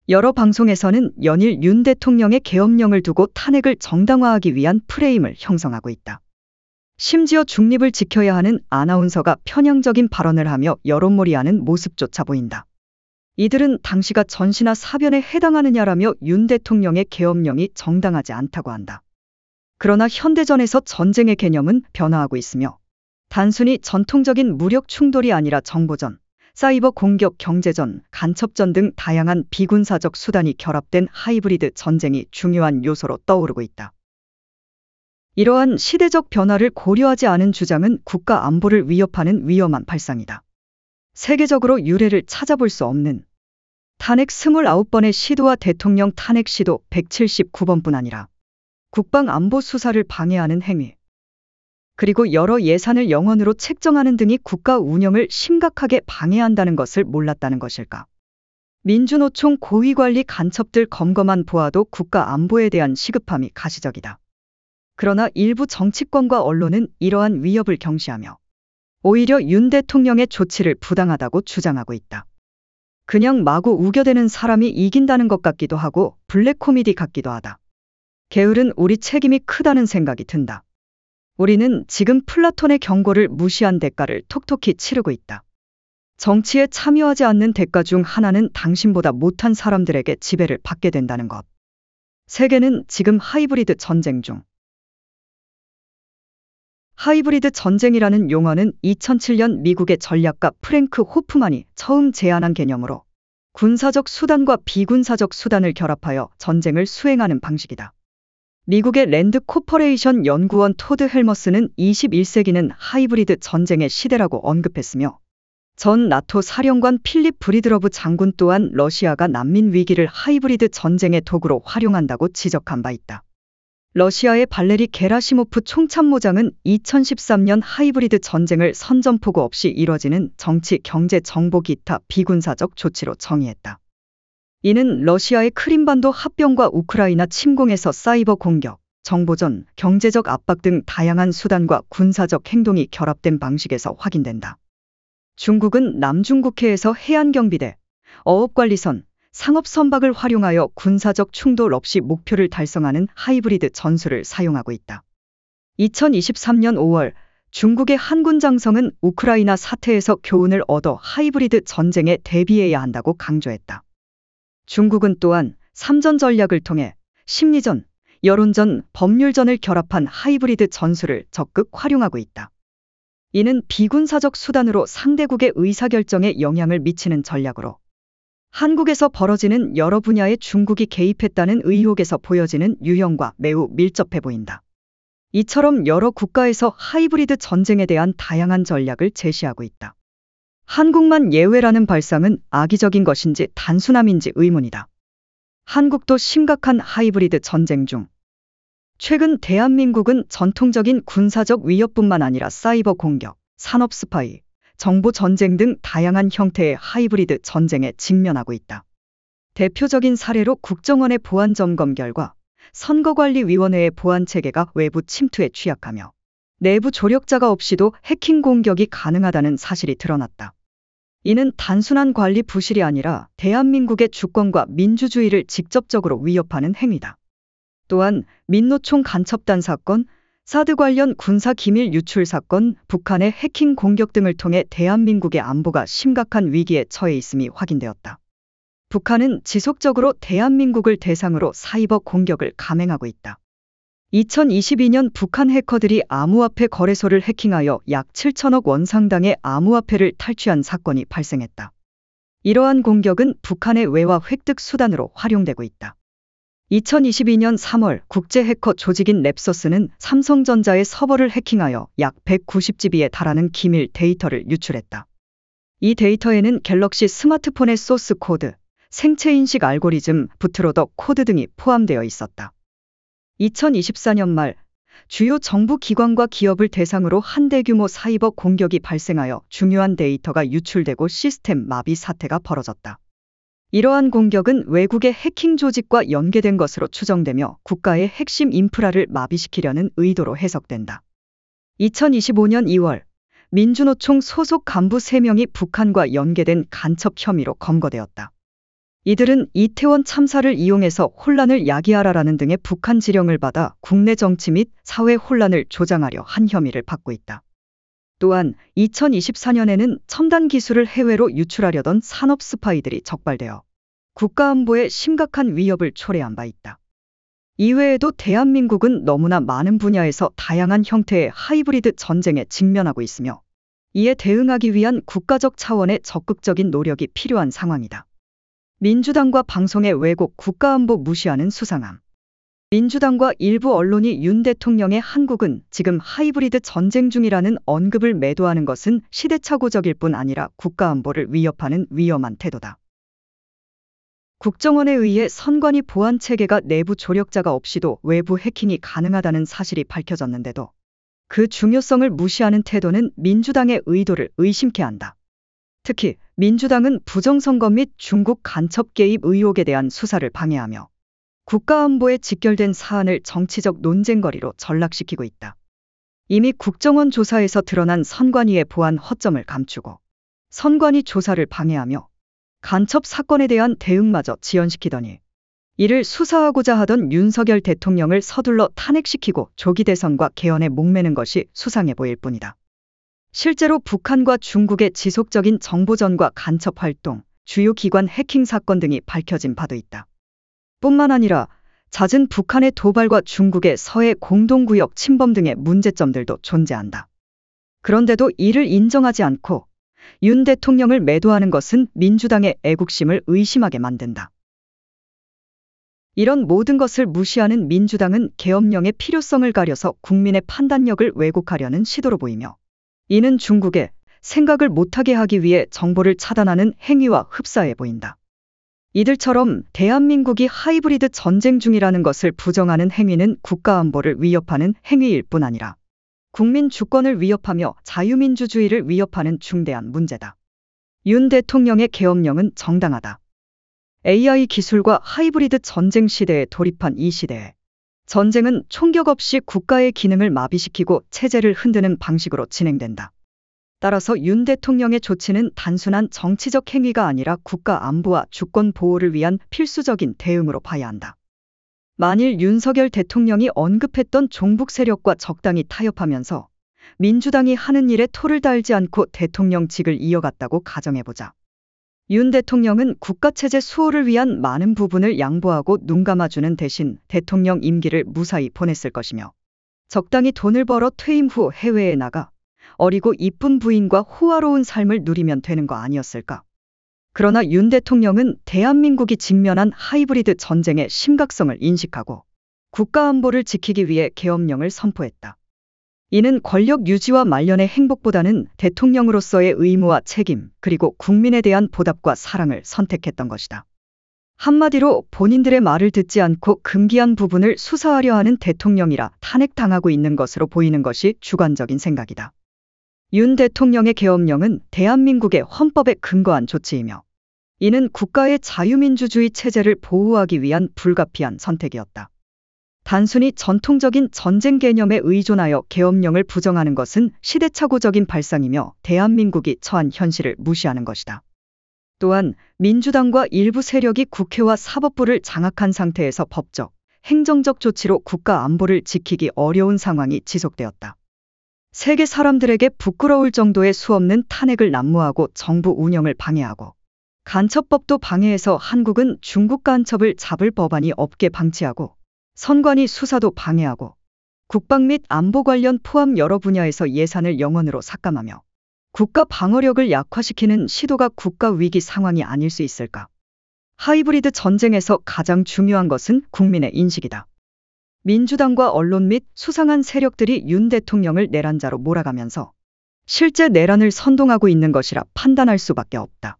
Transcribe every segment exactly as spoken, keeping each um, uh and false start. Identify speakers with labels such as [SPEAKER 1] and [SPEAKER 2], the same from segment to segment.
[SPEAKER 1] 여러 방송에서는 연일 윤 대통령의 계엄령을 두고 탄핵을 정당화하기 위한 프레임을 형성하고 있다. 심지어 중립을 지켜야 하는 아나운서가 편향적인 발언을 하며 여론몰이하는 모습조차 보인다. 이들은 당시가 전시나 사변에 해당하느냐라며 윤 대통령의 계엄령이 정당하지 않다고 한다. 그러나 현대전에서 전쟁의 개념은 변화하고 있으며 단순히 전통적인 무력 충돌이 아니라 정보전, 사이버 공격, 경제전, 간첩전 등 다양한 비군사적 수단이 결합된 하이브리드 전쟁이 중요한 요소로 떠오르고 있다. 이러한 시대적 변화를 고려하지 않은 주장은 국가 안보를 위협하는 위험한 발상이다. 세계적으로 유례를 찾아볼 수 없는 탄핵 이십구 번의 시도와 대통령 탄핵 시도 백칠십구 번뿐 아니라 국방안보 수사를 방해하는 행위, 그리고 여러 예산을 영원으로 책정하는 등이 국가 운영을 심각하게 방해한다는 것을 몰랐다는 것일까? 민주노총 고위관리 간첩들 검거만 보아도 국가 안보에 대한 시급함이 가시적이다. 그러나 일부 정치권과 언론은 이러한 위협을 경시하며 오히려 윤 대통령의 조치를 부당하다고 주장하고 있다. 그냥 마구 우겨대는 사람이 이긴다는 것 같기도 하고 블랙 코미디 같기도 하다. 게으른 우리 책임이 크다는 생각이 든다. 우리는 지금 플라톤의 경고를 무시한 대가를 톡톡히 치르고 있다. 정치에 참여하지 않는 대가 중 하나는 당신보다 못한 사람들에게 지배를 받게 된다는 것. 세계는 지금 하이브리드 전쟁 중. 하이브리드 전쟁이라는 용어는 이천칠 년 미국의 전략가 프랭크 호프만이 처음 제안한 개념으로 군사적 수단과 비군사적 수단을 결합하여 전쟁을 수행하는 방식이다. 미국의 랜드 코퍼레이션 연구원 토드 헬머스는 이십일 세기는 하이브리드 전쟁의 시대라고 언급했으며 전 나토 사령관 필립 브리드러브 장군 또한 러시아가 난민 위기를 하이브리드 전쟁의 도구로 활용한다고 지적한 바 있다. 러시아의 발레리 게라시모프 총참모장은 이천십삼 년 하이브리드 전쟁을 선전포고 없이 이뤄지는 정치, 경제, 정보 기타 비군사적 조치로 정의했다. 이는 러시아의 크림반도 합병과 우크라이나 침공에서 사이버 공격, 정보전, 경제적 압박 등 다양한 수단과 군사적 행동이 결합된 방식에서 확인된다. 중국은 남중국해에서 해안경비대, 어업관리선, 상업선박을 활용하여 군사적 충돌 없이 목표를 달성하는 하이브리드 전술을 사용하고 있다. 이천이십삼 년 오월 중국의 한군 장성은 우크라이나 사태에서 교훈을 얻어 하이브리드 전쟁에 대비해야 한다고 강조했다. 중국은 또한 삼전 전략을 통해 심리전, 여론전, 법률전을 결합한 하이브리드 전술을 적극 활용하고 있다. 이는 비군사적 수단으로 상대국의 의사결정에 영향을 미치는 전략으로 한국에서 벌어지는 여러 분야에 중국이 개입했다는 의혹에서 보여지는 유형과 매우 밀접해 보인다. 이처럼 여러 국가에서 하이브리드 전쟁에 대한 다양한 전략을 제시하고 있다. 한국만 예외라는 발상은 악의적인 것인지 단순함인지 의문이다. 한국도 심각한 하이브리드 전쟁 중. 최근 대한민국은 전통적인 군사적 위협뿐만 아니라 사이버 공격, 산업 스파이, 정보 전쟁 등 다양한 형태의 하이브리드 전쟁에 직면하고 있다. 대표적인 사례로 국정원의 보안 점검 결과 선거관리위원회의 보안 체계가 외부 침투에 취약하며 내부 조력자가 없이도 해킹 공격이 가능하다는 사실이 드러났다. 이는 단순한 관리 부실이 아니라 대한민국의 주권과 민주주의를 직접적으로 위협하는 행위다. 또한 민노총 간첩단 사건, 사드 관련 군사 기밀 유출 사건, 북한의 해킹 공격 등을 통해 대한민국의 안보가 심각한 위기에 처해 있음이 확인되었다. 북한은 지속적으로 대한민국을 대상으로 사이버 공격을 감행하고 있다. 이천이십이 년 북한 해커들이 암호화폐 거래소를 해킹하여 약 칠천억 원 상당의 암호화폐를 탈취한 사건이 발생했다. 이러한 공격은 북한의 외화 획득 수단으로 활용되고 있다. 이천이십이 년 삼월 국제 해커 조직인 랩서스는 삼성전자의 서버를 해킹하여 약 백구십 지비에 달하는 기밀 데이터를 유출했다. 이 데이터에는 갤럭시 스마트폰의 소스 코드, 생체인식 알고리즘, 부트로더 코드 등이 포함되어 있었다. 이천이십사 년 말 주요 정부 기관과 기업을 대상으로 한 대규모 사이버 공격이 발생하여 중요한 데이터가 유출되고 시스템 마비 사태가 벌어졌다. 이러한 공격은 외국의 해킹 조직과 연계된 것으로 추정되며 국가의 핵심 인프라를 마비시키려는 의도로 해석된다. 이천이십오 년 이월 민주노총 소속 간부 세 명이 북한과 연계된 간첩 혐의로 검거되었다. 이들은 이태원 참사를 이용해서 혼란을 야기하라라는 등의 북한 지령을 받아 국내 정치 및 사회 혼란을 조장하려 한 혐의를 받고 있다. 또한 이천이십사 년에는 첨단 기술을 해외로 유출하려던 산업 스파이들이 적발되어 국가안보에 심각한 위협을 초래한 바 있다. 이외에도 대한민국은 너무나 많은 분야에서 다양한 형태의 하이브리드 전쟁에 직면하고 있으며 이에 대응하기 위한 국가적 차원의 적극적인 노력이 필요한 상황이다. 민주당과 방송의 왜곡, 국가안보 무시하는 수상함. 민주당과 일부 언론이 윤 대통령의 한국은 지금 하이브리드 전쟁 중이라는 언급을 매도하는 것은 시대착오적일 뿐 아니라 국가안보를 위협하는 위험한 태도다. 국정원에 의해 선관위 보안 체계가 내부 조력자가 없이도 외부 해킹이 가능하다는 사실이 밝혀졌는데도 그 중요성을 무시하는 태도는 민주당의 의도를 의심케 한다. 특히 민주당은 부정선거 및 중국 간첩 개입 의혹에 대한 수사를 방해하며 국가안보에 직결된 사안을 정치적 논쟁거리로 전락시키고 있다. 이미 국정원 조사에서 드러난 선관위의 보안 허점을 감추고 선관위 조사를 방해하며 간첩 사건에 대한 대응마저 지연시키더니 이를 수사하고자 하던 윤석열 대통령을 서둘러 탄핵시키고 조기 대선과 개헌에 목매는 것이 수상해 보일 뿐이다. 실제로 북한과 중국의 지속적인 정보전과 간첩 활동, 주요 기관 해킹 사건 등이 밝혀진 바도 있다. 뿐만 아니라 잦은 북한의 도발과 중국의 서해 공동구역 침범 등의 문제점들도 존재한다. 그런데도 이를 인정하지 않고 윤 대통령을 매도하는 것은 민주당의 애국심을 의심하게 만든다. 이런 모든 것을 무시하는 민주당은 계엄령의 필요성을 가려서 국민의 판단력을 왜곡하려는 시도로 보이며 이는 중국에 생각을 못하게 하기 위해 정보를 차단하는 행위와 흡사해 보인다. 이들처럼 대한민국이 하이브리드 전쟁 중이라는 것을 부정하는 행위는 국가안보를 위협하는 행위일 뿐 아니라 국민 주권을 위협하며 자유민주주의를 위협하는 중대한 문제다. 윤 대통령의 계엄령은 정당하다. 에이아이 기술과 하이브리드 전쟁 시대에 돌입한 이 시대에 전쟁은 총격 없이 국가의 기능을 마비시키고 체제를 흔드는 방식으로 진행된다. 따라서 윤 대통령의 조치는 단순한 정치적 행위가 아니라 국가 안보와 주권 보호를 위한 필수적인 대응으로 봐야 한다. 만일 윤석열 대통령이 언급했던 종북 세력과 적당히 타협하면서 민주당이 하는 일에 토를 달지 않고 대통령직을 이어갔다고 가정해보자. 윤 대통령은 국가체제 수호를 위한 많은 부분을 양보하고 눈 감아주는 대신 대통령 임기를 무사히 보냈을 것이며 적당히 돈을 벌어 퇴임 후 해외에 나가 어리고 이쁜 부인과 호화로운 삶을 누리면 되는 거 아니었을까? 그러나 윤 대통령은 대한민국이 직면한 하이브리드 전쟁의 심각성을 인식하고 국가안보를 지키기 위해 계엄령을 선포했다. 이는 권력 유지와 말년의 행복보다는 대통령으로서의 의무와 책임, 그리고 국민에 대한 보답과 사랑을 선택했던 것이다. 한마디로 본인들의 말을 듣지 않고 금기한 부분을 수사하려 하는 대통령이라 탄핵당하고 있는 것으로 보이는 것이 주관적인 생각이다. 윤 대통령의 계엄령은 대한민국의 헌법에 근거한 조치이며 이는 국가의 자유민주주의 체제를 보호하기 위한 불가피한 선택이었다. 단순히 전통적인 전쟁 개념에 의존하여 계엄령을 부정하는 것은 시대착오적인 발상이며 대한민국이 처한 현실을 무시하는 것이다. 또한 민주당과 일부 세력이 국회와 사법부를 장악한 상태에서 법적, 행정적 조치로 국가 안보를 지키기 어려운 상황이 지속되었다. 세계 사람들에게 부끄러울 정도의 수없는 탄핵을 난무하고 정부 운영을 방해하고 간첩법도 방해해서 한국은 중국 간첩을 잡을 법안이 없게 방치하고 선관위 수사도 방해하고 국방 및 안보 관련 포함 여러 분야에서 예산을 영원으로 삭감하며 국가 방어력을 약화시키는 시도가 국가 위기 상황이 아닐 수 있을까? 하이브리드 전쟁에서 가장 중요한 것은 국민의 인식이다. 민주당과 언론 및 수상한 세력들이 윤 대통령을 내란자로 몰아가면서 실제 내란을 선동하고 있는 것이라 판단할 수밖에 없다.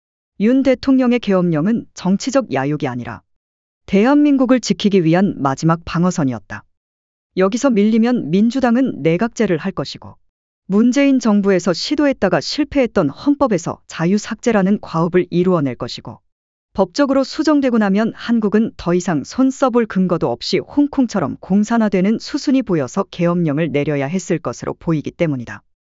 [SPEAKER 1] 윤 대통령의 계엄령은 정치적 야욕이 아니라 대한민국을 지키기 위한 마지막 방어선이었다. 여기서 밀리면 민주당은 내각제를 할 것이고 문재인 정부에서 시도했다가 실패했던 헌법에서 자유삭제라는 과업을 이루어낼 것이고 법적으로 수정되고 나면 한국은 더 이상 손 써볼 근거도 없이 홍콩처럼 공산화되는 수순이 보여서 계엄령을 내려야 했을 것으로 보이기 때문이다.